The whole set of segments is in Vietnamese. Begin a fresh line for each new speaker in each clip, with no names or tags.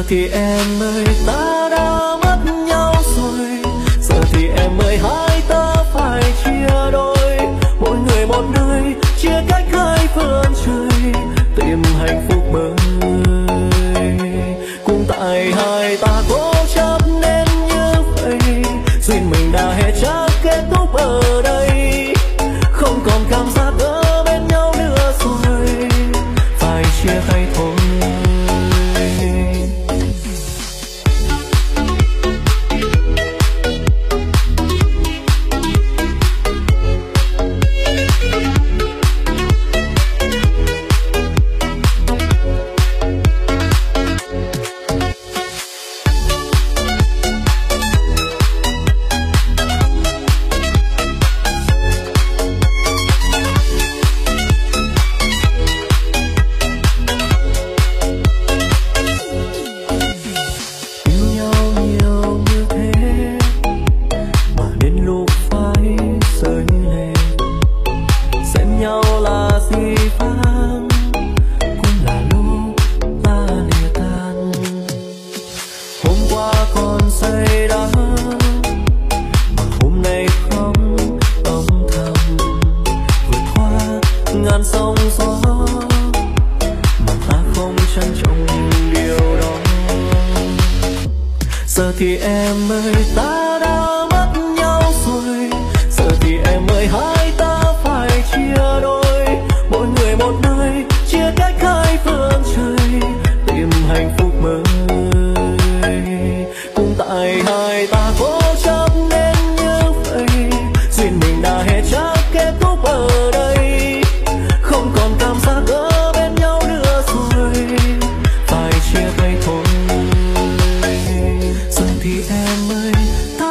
thì em ơi ta đã mất nhau rồi, giờ thì em ơi hai ta phải chia đôi, mỗi người một nơi chia cách hai phương trời, tìm hạnh phúc mới. Cũng tại hai ta cố chấp nên như vậy, duyên mình đã hết chắc kết thúc ở đây, không còn cảm giác ở bên nhau nữa rồi, phải chia tay thôi. Giờ thì em ơi ta đã mất nhau rồi, giờ thì em ơi hai ta phải chia đôi, mỗi người một nơi chia cách hai phương trời, tìm hạnh phúc mới. Cũng tại hai ta cố chấp nên như vậy, duyên mình đã hết chắc kết thúc ở đây, không còn cảm giác ở bên nhau nữa rồi, phải chia tay thôi. Giờ thì em ơi ta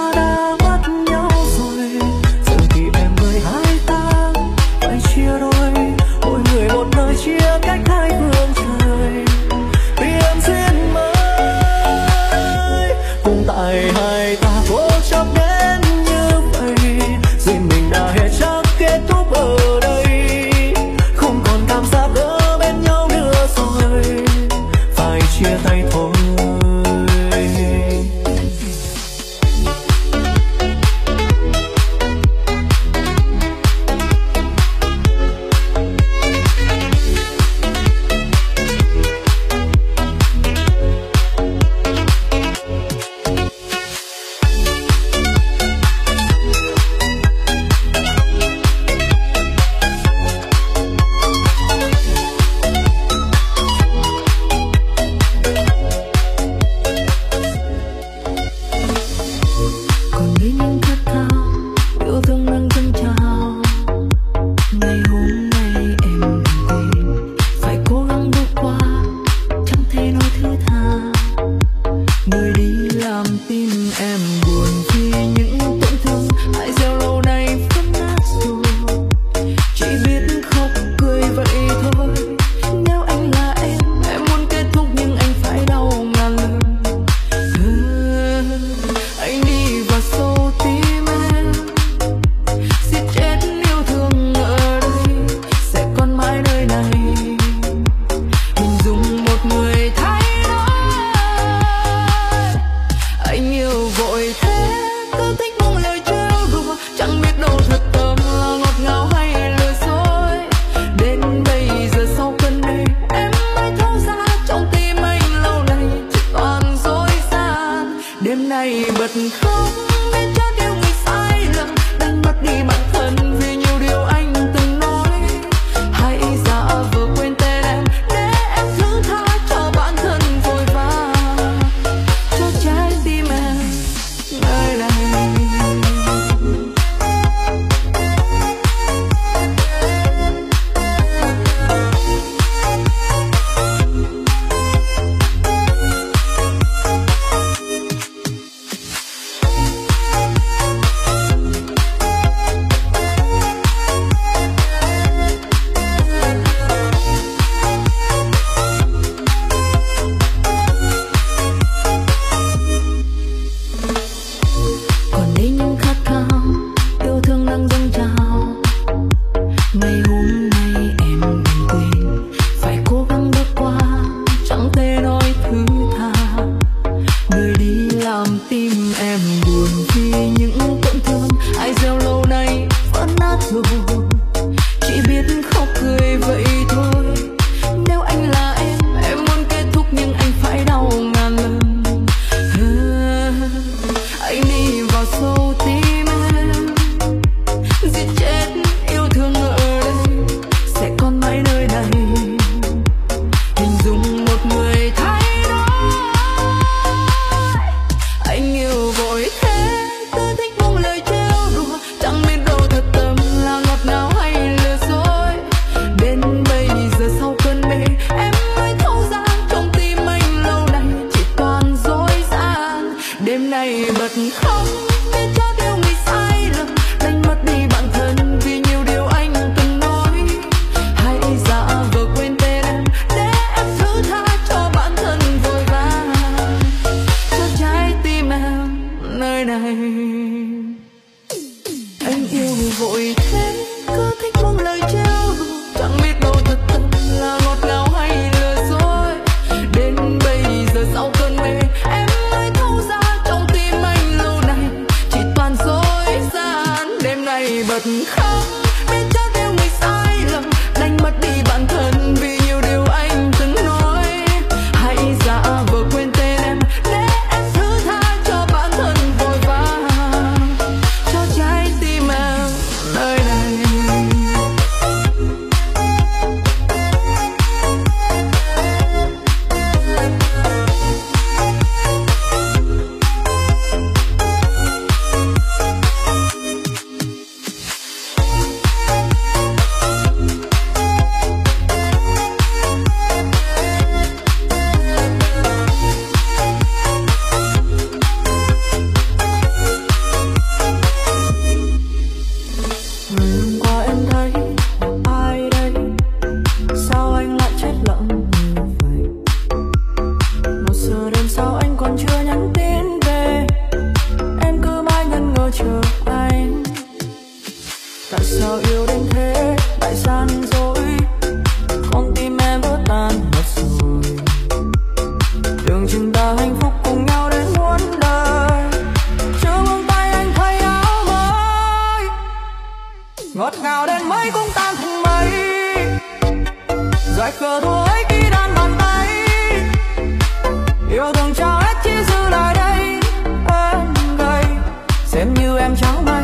Dại khờ thôi khi đan bàn tay, yêu thương trao hết chỉ giữ lại đây em gầy, xem như em chẳng may.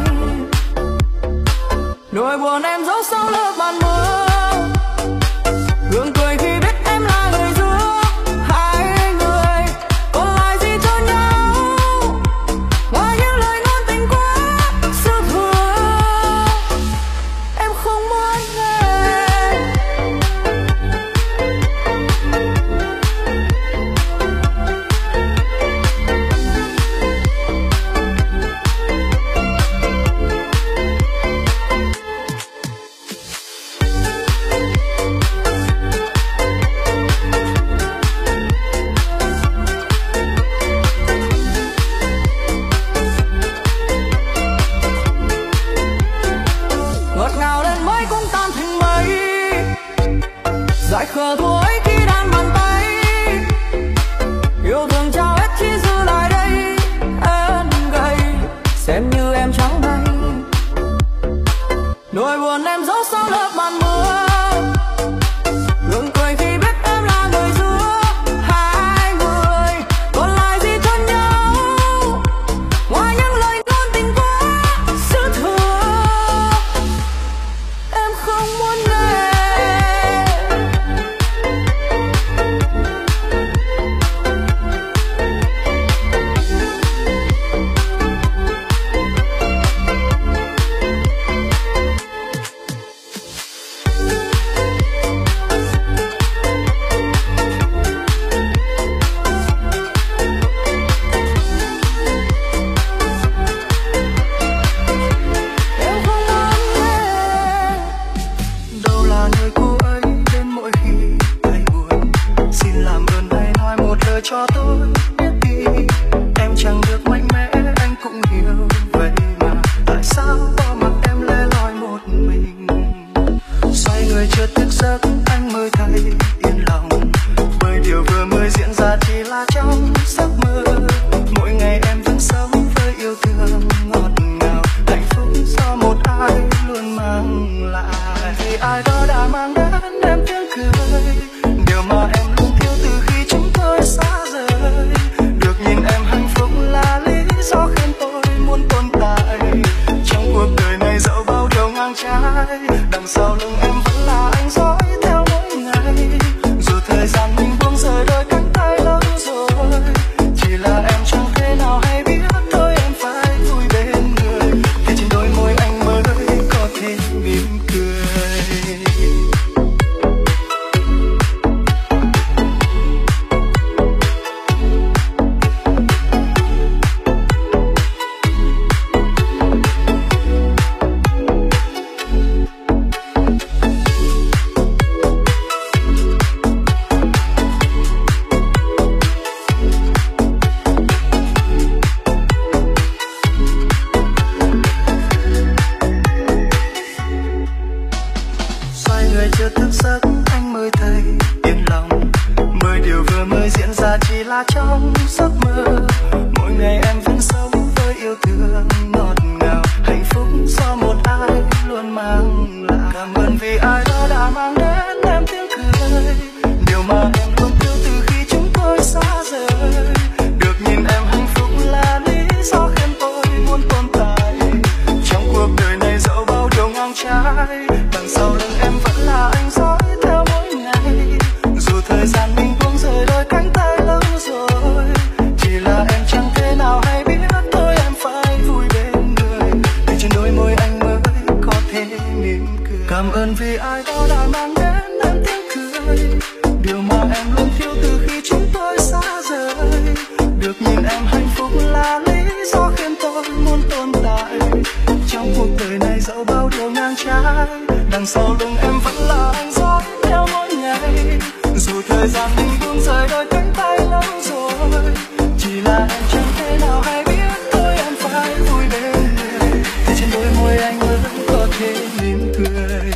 Nỗi buồn em giấu sau lớp màn mưa, gượng cười khi biết em là người giữa hai người. Còn lại gì cho nhau ngoài những lời ngôn tình quá dư thừa, em không muốn nghe. Dại khờ thôi khi đan bàn tay, yêu thương trao hết chỉ giữ lại đây em gầy, xem như em chẳng may. Nỗi buồn em giấu sau lớp màn mưa, gượng cười khi biết em là người giữa hai người. Còn lại gì cho nhau ngoài những lời ngôn tình quá dư thừa, em không muốn nghe. Cho tôi biết đi, em chẳng được mạnh mẽ, anh cũng hiểu vậy mà tại sao bỏ mặc em lẻ loi một mình. Xoay người chợt thức giấc, anh mới thấy yên lòng, bởi điều vừa mới diễn ra chỉ là trong giấc mơ. Mỗi ngày em vẫn sống với yêu thương ngọt ngào, hạnh phúc do một ai luôn mang lại. Vì ai đó đã mang đến em tiếng cười, điều mà em luôn thiếu từ khi chúng tôi xa rời. Được nhìn em hạnh phúc là lý do khiến tôi muốn tồn tại trong cuộc đời này. Dẫu bao điều ngang trái, đằng sau lưng em vẫn là anh dõi theo mỗi ngày. Dù thời gian mình buông rời đôi cánh tay lâu rồi, chỉ là em chẳng thể nào hay biết thôi em phải vui bên người, thì trên đôi môi anh mới có thể mỉm cười. Chỉ là trong giấc mơ, mỗi ngày em vẫn sống với yêu thương ngọt ngào, hạnh phúc do một ai luôn mang lại. Cảm ơn vì ai đó đã mang đến em tiếng cười, điều mà em luôn thiếu từ khi chúng tôi xa rời. Được nhìn em hạnh phúc là lý do khiến tôi muốn tồn tại trong cuộc đời này. Dẫu bao điều ngang trái, đằng sau lưng em vẫn là anh dõi theo mỗi ngày. Dù thời gian mình buông rời đôi cánh tay lâu rồi, chỉ là em chẳng thể nào hay biết thôi em phải vui bên người, thì trên đôi môi anh mới có thể mỉm cười. Cảm ơn vì ai đó đã mang đến em tiếng cười, điều mà em luôn thiếu từ khi chúng tôi xa rời. Được nhìn em hạnh phúc là lý do khiến tôi muốn tồn tại trong cuộc đời này. Dẫu bao điều ngang trái, đằng sau lưng em vẫn là anh dõi theo mỗi ngày. Dù thời gian mình buông rời đôi cánh tay lâu rồi, chỉ là em chẳng thể nào hay biết thôi em phải vui bên người, thì trên đôi môi anh vẫn có thể mỉm cười.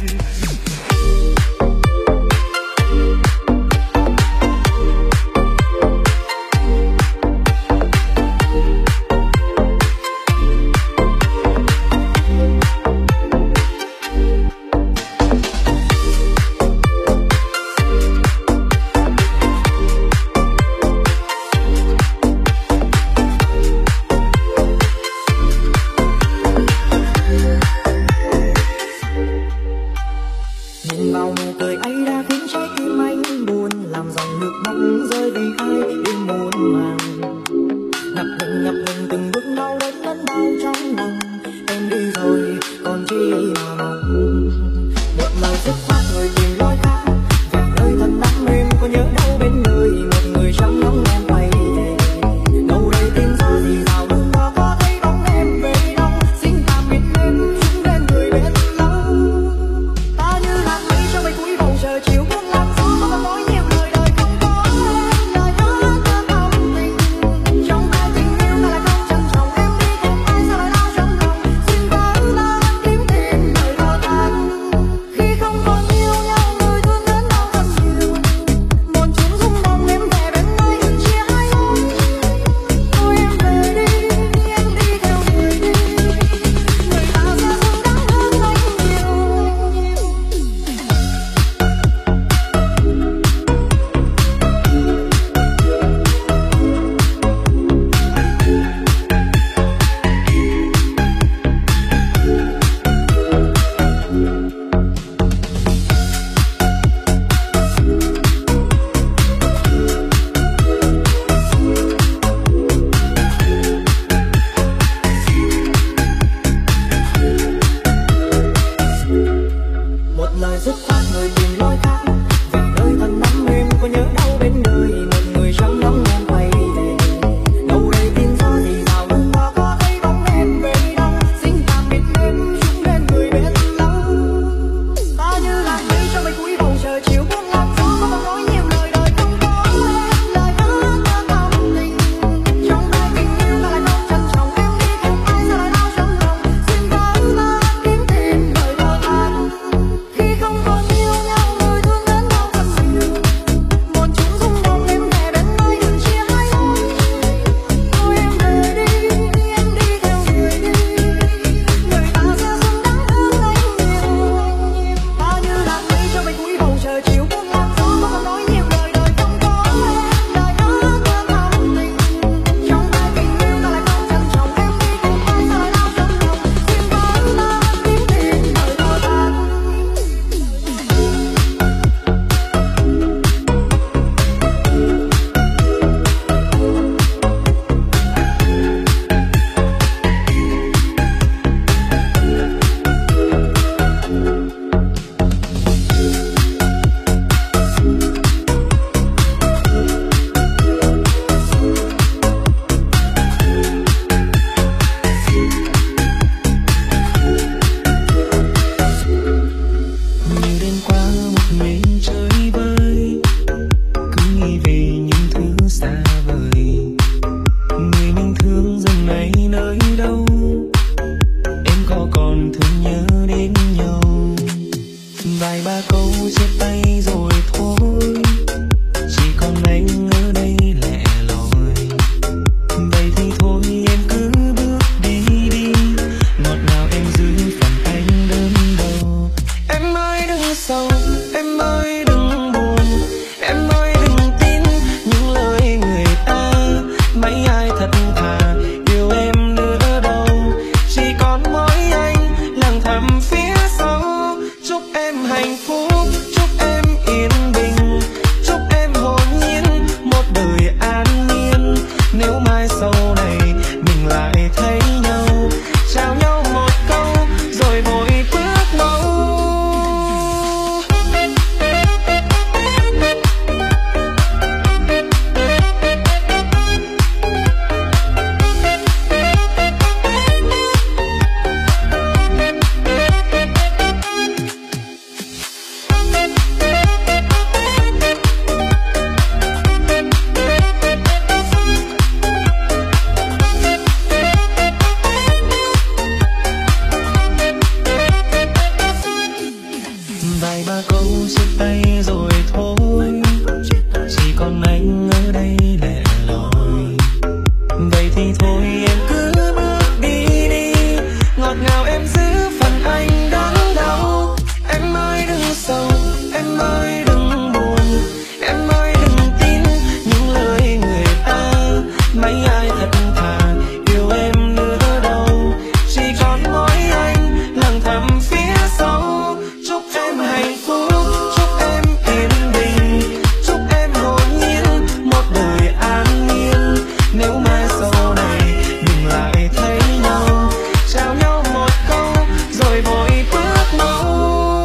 thôi, chỉ còn anh ở đây lẻ loi. Vậy thì thôi em cứ bước đi đi, ngọt ngào em giữ phần anh đớn đau. Em ơi đừng sầu, em ơi đừng buồn, em ơi đừng tin những lời người ta. Mấy ai thật thà yêu em nữa đâu, chỉ còn mỗi anh lặng thầm phía sau. Chúc em hạnh phúc, chúc em yên bình, chúc em hồn nhiên một đời an nhiên. Nếu mai sau này mình lại thấy nhau, chào nhau một câu rồi vội bước mau.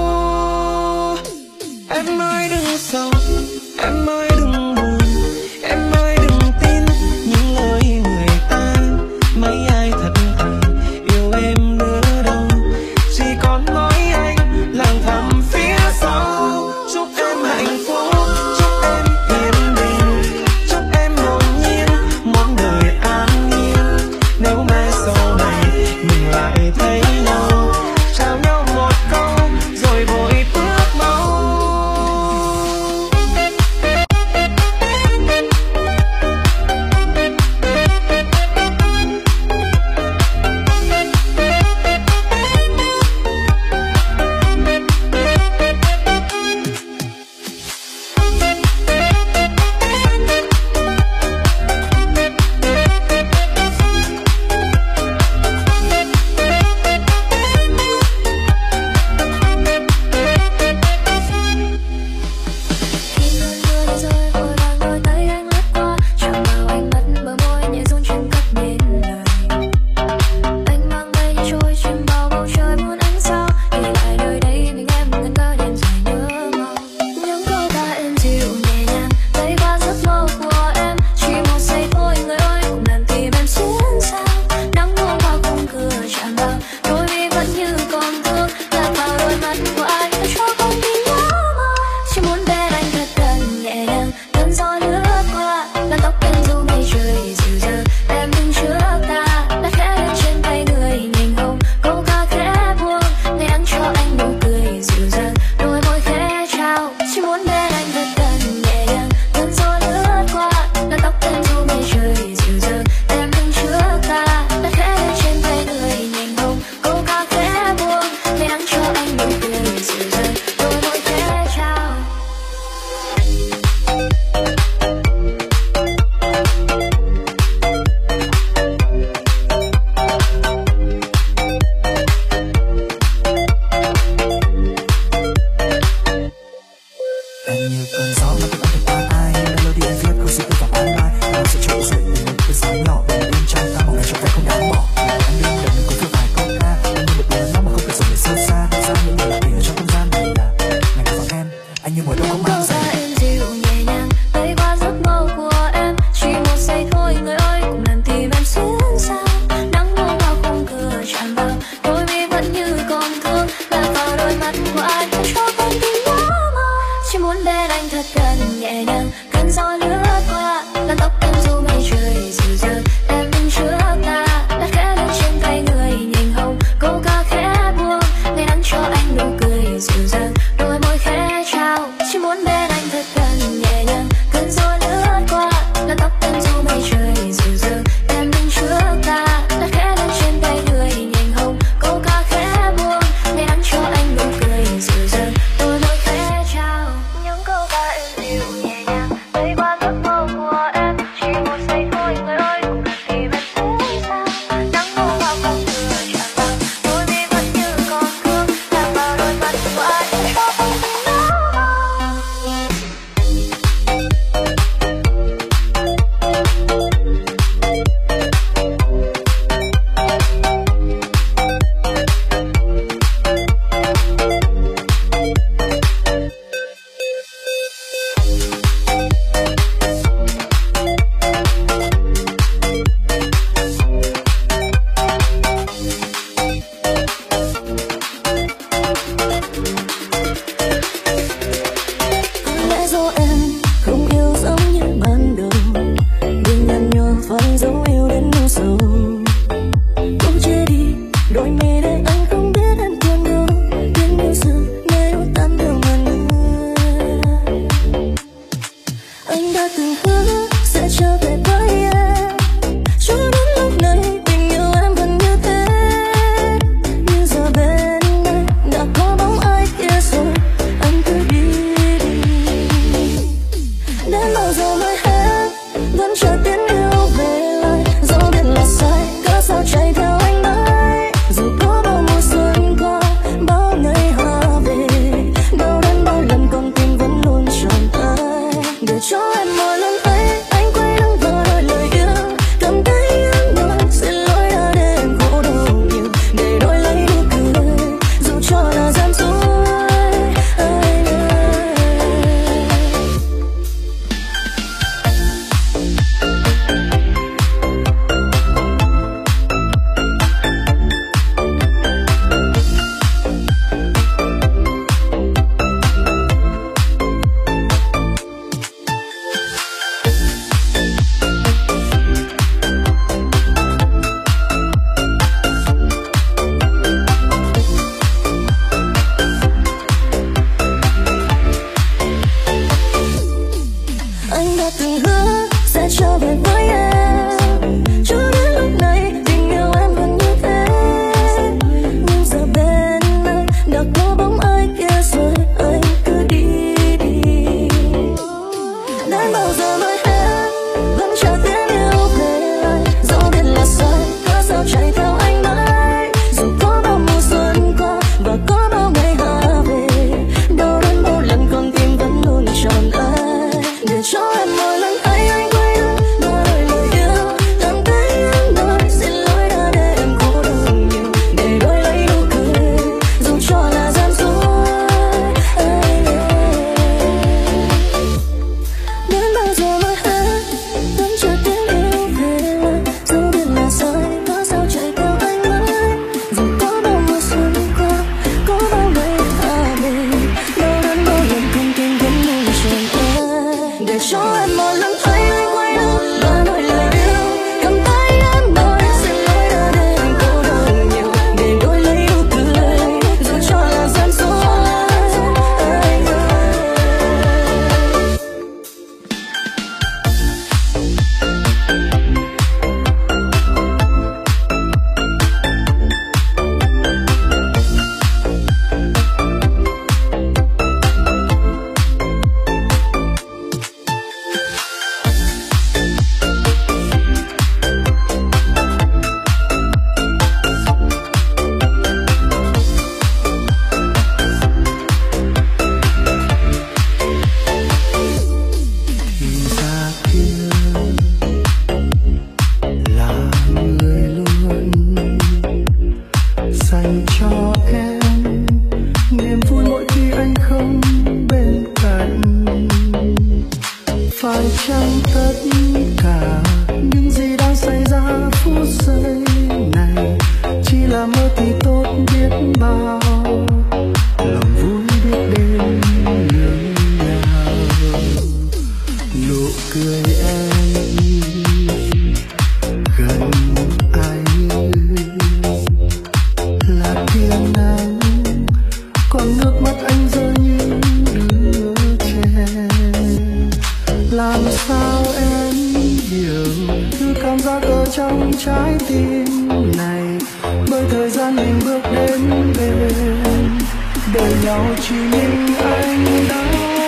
Em ơi đừng sầu, em ơi đừng buồn, em ơi đừng tin những lời người ta. Mấy ai thật thà yêu em nữa đâu, chỉ còn mỗi anh lặng thầm phía sau. Chúc em hạnh phúc, chúc em yên bình, chúc em hồn nhiên một đời an nhiên. Nếu mai sau này mình lại thấy nhau, chào nhau một câu rồi vội bước mau.
Những câu ca êm dịu nhẹ nhàng bay qua giấc mơ của Anh đã từng hứa sẽ trở về với em, cho đến lúc này tình yêu em vẫn như thế. Nhưng giờ bên anh đã có bóng ai kia rồi, anh cứ đi đi. Đến bao giờ mới hết, vẫn chờ tiếng yêu về lại. Dẫu biết là sai, cớ sao chạy theo anh mãi. Dù có bao mùa xuân qua, bao ngày hòa về, đau đớn bao lần con tim vẫn luôn tròn tay. Để cho em mỗi lần ấy anh quay lưng vào nói lời yêu, cầm tay em nói xin lỗi đã để em khổ đau nhiều, để đổi lấy nụ cười dù cho là gian dối. Anh ơi, anh đã từng hứa sẽ trở về với em, cho đến lúc này tình yêu em vẫn như thế. Nhưng giờ bên anh đã có bóng ai kia rồi, anh cứ đi đi. Đến bao giờ mới hết, vẫn chờ tiếng yêu về lại. Dẫu biết là sai, cớ sao chạy theo anh mãi. Dù có bao mùa xuân qua và có bao ngày hạ về, đau đớn bao lần con tim vẫn luôn tròn ai. Để cho em mỗi lần thấy anh quay lưng nói lời yêu, cầm tay em nói xin lỗi đã để em khổ đau nhiều, để đổi lấy nụ cười dù cho là gian dối. Anh ơi, đến bao giờ mới hết, vẫn chờ tiếng yêu về lại. Dẫu biết là sai, cớ sao chạy theo anh mãi. Dù có bao mùa xuân qua, có bao ngày hạ về, đau đớn bao lần con tim vẫn luôn tròn ai. Để cho em mỗi lần thấy anh quay lưng và nói lời yêu, cầm tay em nói xin lỗi đã để em khổ đau nhiều, để đổi lấy nụ cười dù cho là gian dối. Anh ơi,
thì ra kia là người luôn dành cho em niềm vui mỗi khi anh không bên cạnh. Phải chăng tất cả những gì đang xảy ra phút giây này chỉ là mơ thì tốt biết bao, lòng vui biết đến nhường nào. Nụ cười em gần anh là tia nắng, còn nước mắt anh rơi như đứa trẻ. Làm sao em hiểu thứ cảm giác ở trong trái tim này, bởi thời gian mình bước đến bên, đời nhau chỉ mình anh đau.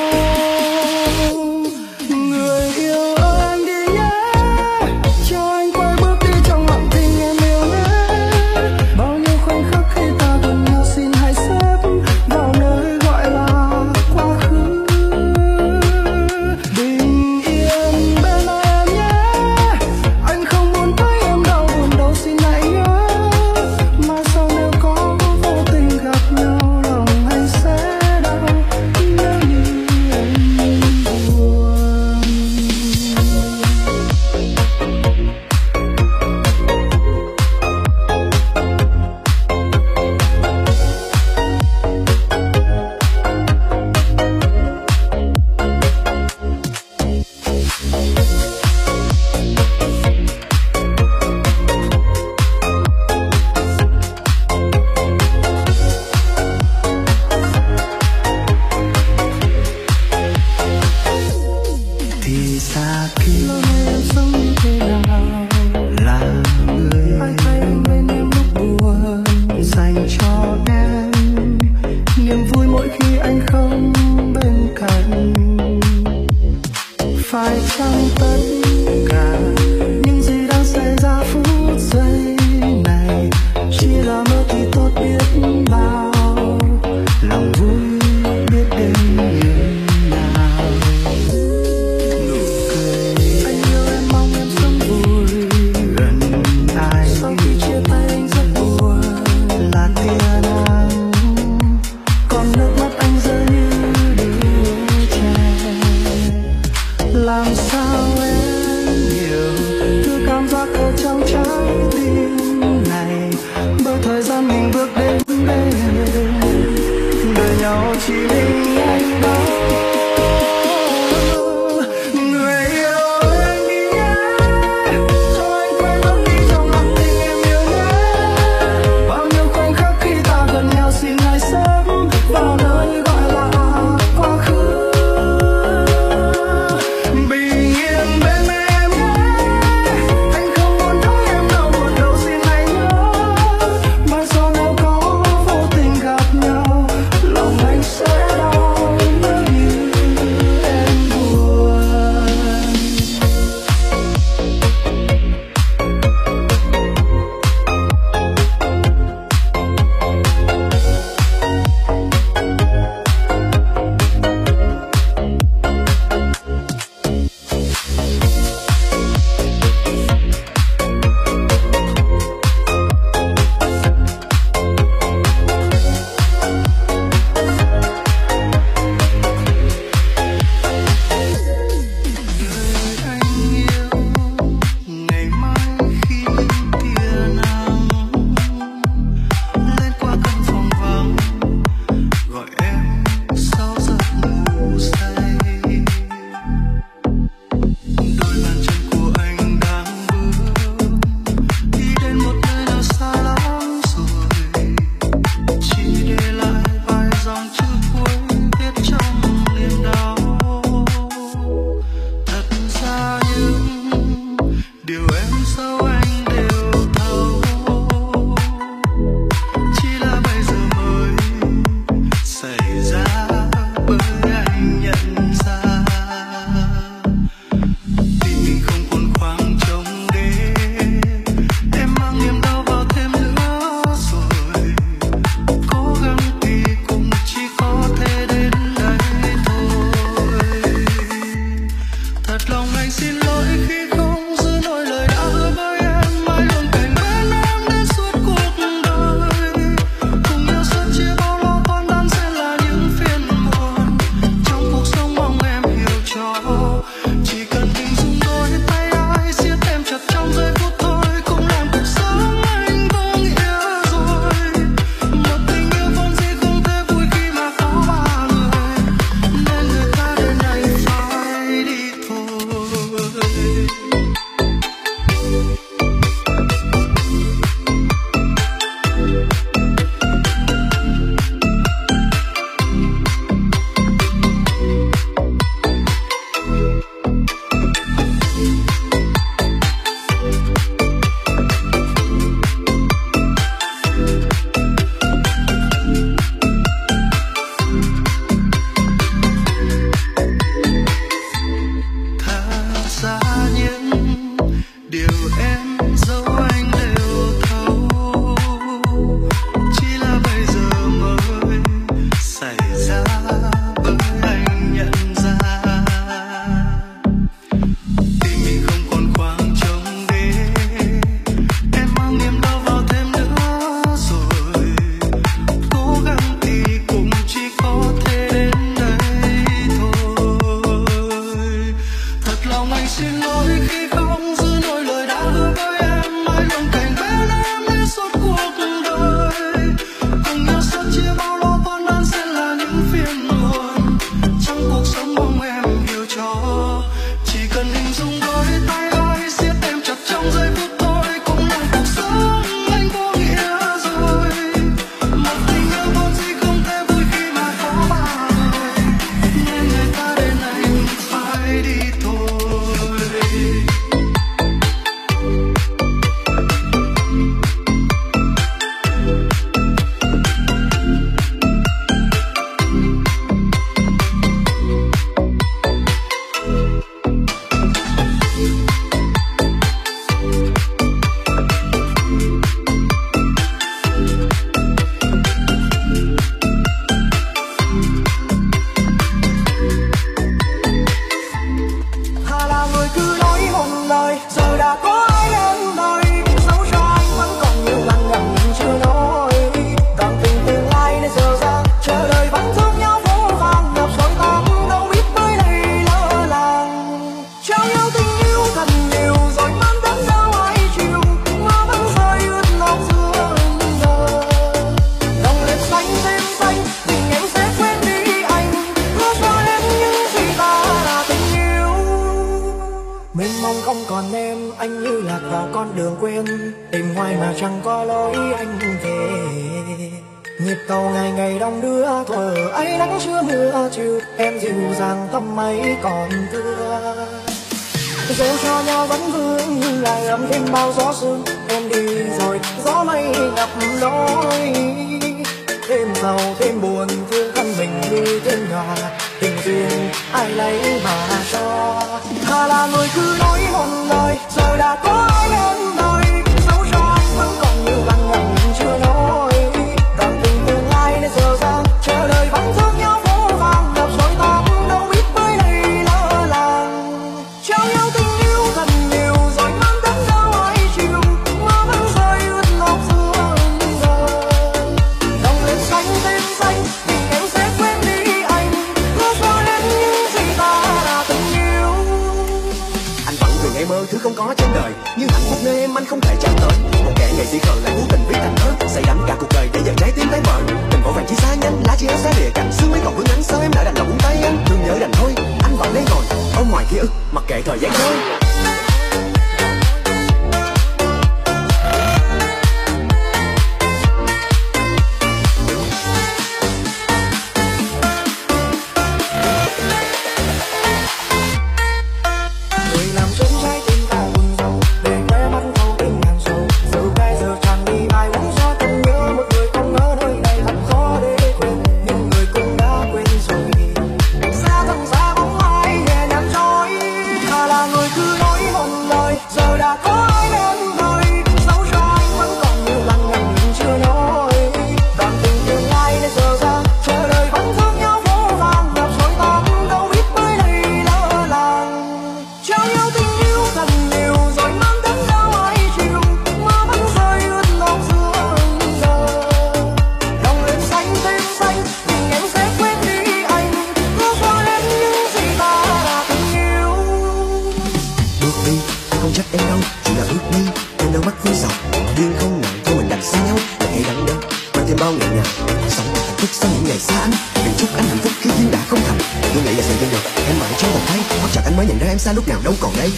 Người yêu ơi anh đi nhé, cho anh quay bước đi trong lặng tình em yêu nhé. Bao nhiêu khoảnh khắc khi ta cùng nhau xin hãy xếp vào nơi gọi là quá khứ. Bình yên bên em nhé, anh không muốn thấy em đau buồn đâu, xin hãy nhớ. Mai sau nếu có vô tình gặp nhau, lòng anh sẽ đau nếu như phải chăng tất cả những gì đang xảy ra phút giây này chỉ là mơ thì tốt biết bao, lòng vui biết đến nhường nào. Nụ cười anh yêu em, mong em sống vui gần ai. Sau khi chia tay anh rất buồn, là tia nắng còn nước mắt anh rơi như đứa trẻ. Làm sao em hiểu thứ cảm giác ở trong trái tim này, bởi thời gian mình bước đến đây đời nhau chỉ mình anh đó. Người yêu em đi nhé, cho anh quên mất đi trong lòng tình em yêu nhé. Bao nhiêu khoảnh khắc khi ta gần nhau, xin hãy sớm vào nơi gọi là quá khứ. Bình yên bên em nhé, anh không muốn đóng em đâu, một đầu xin hãy nhớ. Mai sau nếu có vô tình gặp nhau, lòng anh sẽ đau. không còn em, anh như lạc vào con đường quên, tìm hoài mà chẳng có lối anh về. Nhịp cầu ngày ngày đong đưa thuở ấy nắng chưa mưa chiều, em dịu dàng tâm ấy còn thưa. Dẫu cho nhau vẫn vương nhưng lại ấm thêm bao gió sương. Em đi rồi gió mây ngập lối, thêm giàu thêm buồn thương thân mình như thiên hòa. Tình duyên ai lấy mà cho, thà là người cứ nói một lời giờ đã có ai bên đời. Dẫu cho anh vẫn còn nhiều lần ngần chưa nói, cảm tình tương lai nên giờ dang chờ đợi vẫn thương nhau phố vàng. Gặp rồi ta đâu biết mới đây lỡ làng, trao nhau tình yêu thật nhiều rồi mang đến đâu ai chịu. Mơ vẫn rơi ướt ngọc giữa giờ, lòng lên xanh thêm xanh vì em sẽ quên đi anh. Hứa cho em những gì ta đã từng yêu.
Anh vẫn về ngày mơ thứ không có trên đời, nhưng hạnh phúc nơi em anh không thể chạm tới. Một kẻ ngày si khờ lại cố tình viết thành thơ, say đắm cả cuộc đời để giờ trái tim tái mờ. Tình vội vàng chia xa nhanh, lá chia xa lìa cạnh xương mấy còn vương ánh. Sao em nỡ đành lòng buông tay anh, thương nhớ đành thôi. Anh vẫn lấy ngồi ôm ngoài ký ức, mặc kệ thời gian trôi. Xa lúc nào đâu còn đây.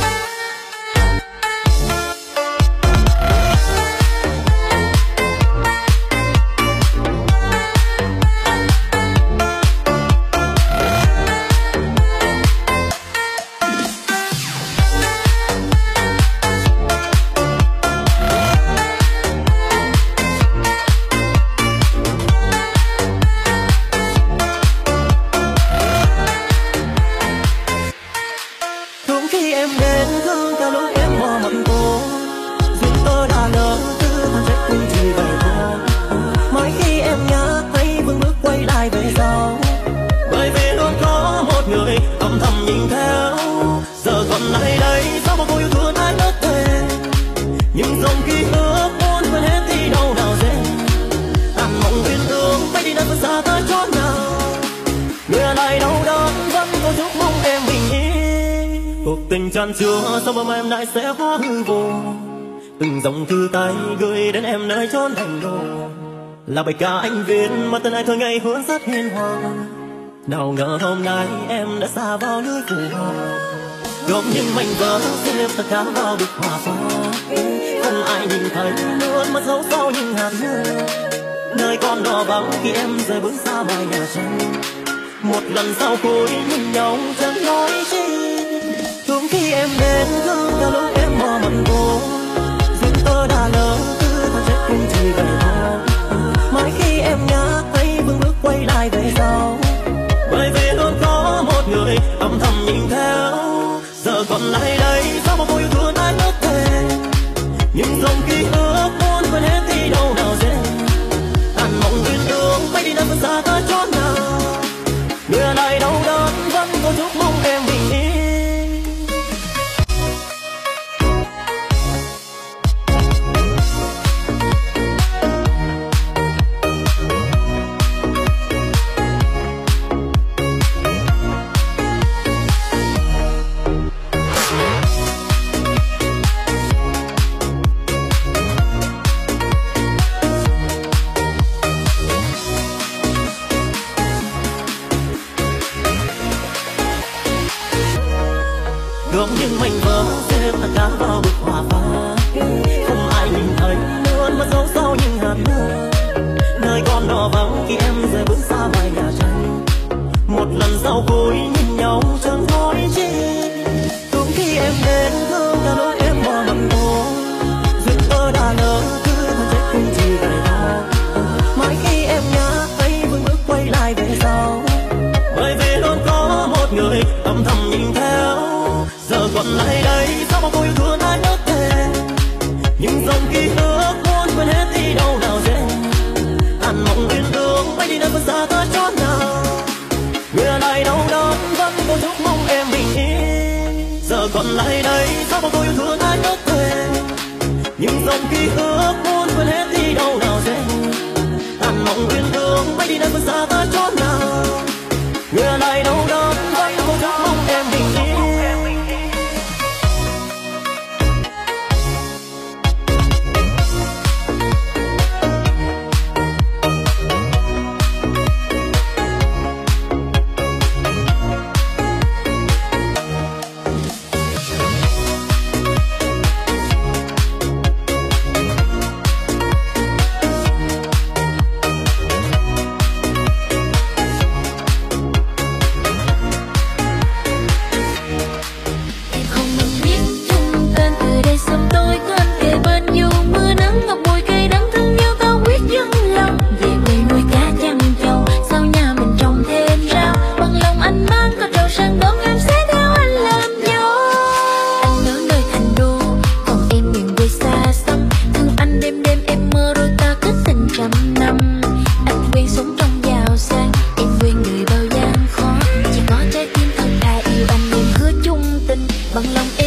Tràn chứa sau bóng em lại sẽ hóa hư vô. Từng dòng thư tay gửi đến em nơi chốn thành đô, là bài ca anh viết mà tên ai thôi ngày hứa rất hiền hòa. Nào ngờ hôm nay em đã xa vào lưới phù hoa, gom những mảnh vỡ xếp tất cả vào bức họa pha. Không ai nhìn thấy luôn mất dấu sau những hạt mưa, nơi con đỏ vắng khi em rời bước xa mái nhà tranh. Một lần sau cuối nhìn nhau chẳng nói chi, thương khi em đến thương cả lúc em mò mẩn vô. Duyên tơ đã lỡ cứ thật chết cũng chỉ vậy thôi. Mãi khi em nhắc thấy vững bước quay lại về sau, bởi vì luôn có một người âm thầm nhìn theo. Giờ còn lại đây sao mà vui thương ai mất thể, nhưng dòng ký ức muốn quên hết thì đâu nào dễ. Tàn mộng duyên thương bay đi nơi phương xa tới chốn nào, người này đâu đớn vẫn có chút mong em. gương những mảnh vỡ xếp tất cả vào bức họa pha. Không ai nhìn thấy luôn mất dấu sau những hạt mưa, nơi con đỏ vắng khi em rời bước xa vài nhà tranh. Một lần sau cuối nhìn nhau chẳng nói chi, đúng khi em đến thương cả nỗi em mò mặn mồ. Duyên tơ đã lỡ cứ mà chết không chỉ về đâu. Mãi khi em nhớ thấy vững bước quay lại về sau, bởi vì luôn có một người âm thầm nhìn theo. Giờ còn lại đây sao mà cô yêu thương ai mất thể, nhưng dòng ký ức muốn quên hết đi đâu nào dễ. Tàn mộng uyên ương bay đi nơi phương xa tới chốn nào, người lại đau đớn vẫn cô chúc mong em bình yên. Giờ còn lại đây sao mà cô yêu thương ai mất thể, nhưng dòng ký ức muốn quên hết đi đâu nào dễ. Tàn mộng uyên ương bay đi nơi phương xa tới chốn nào, người lại đau đớn vẫn cô chúc mong em bình yên.
Bằng lòng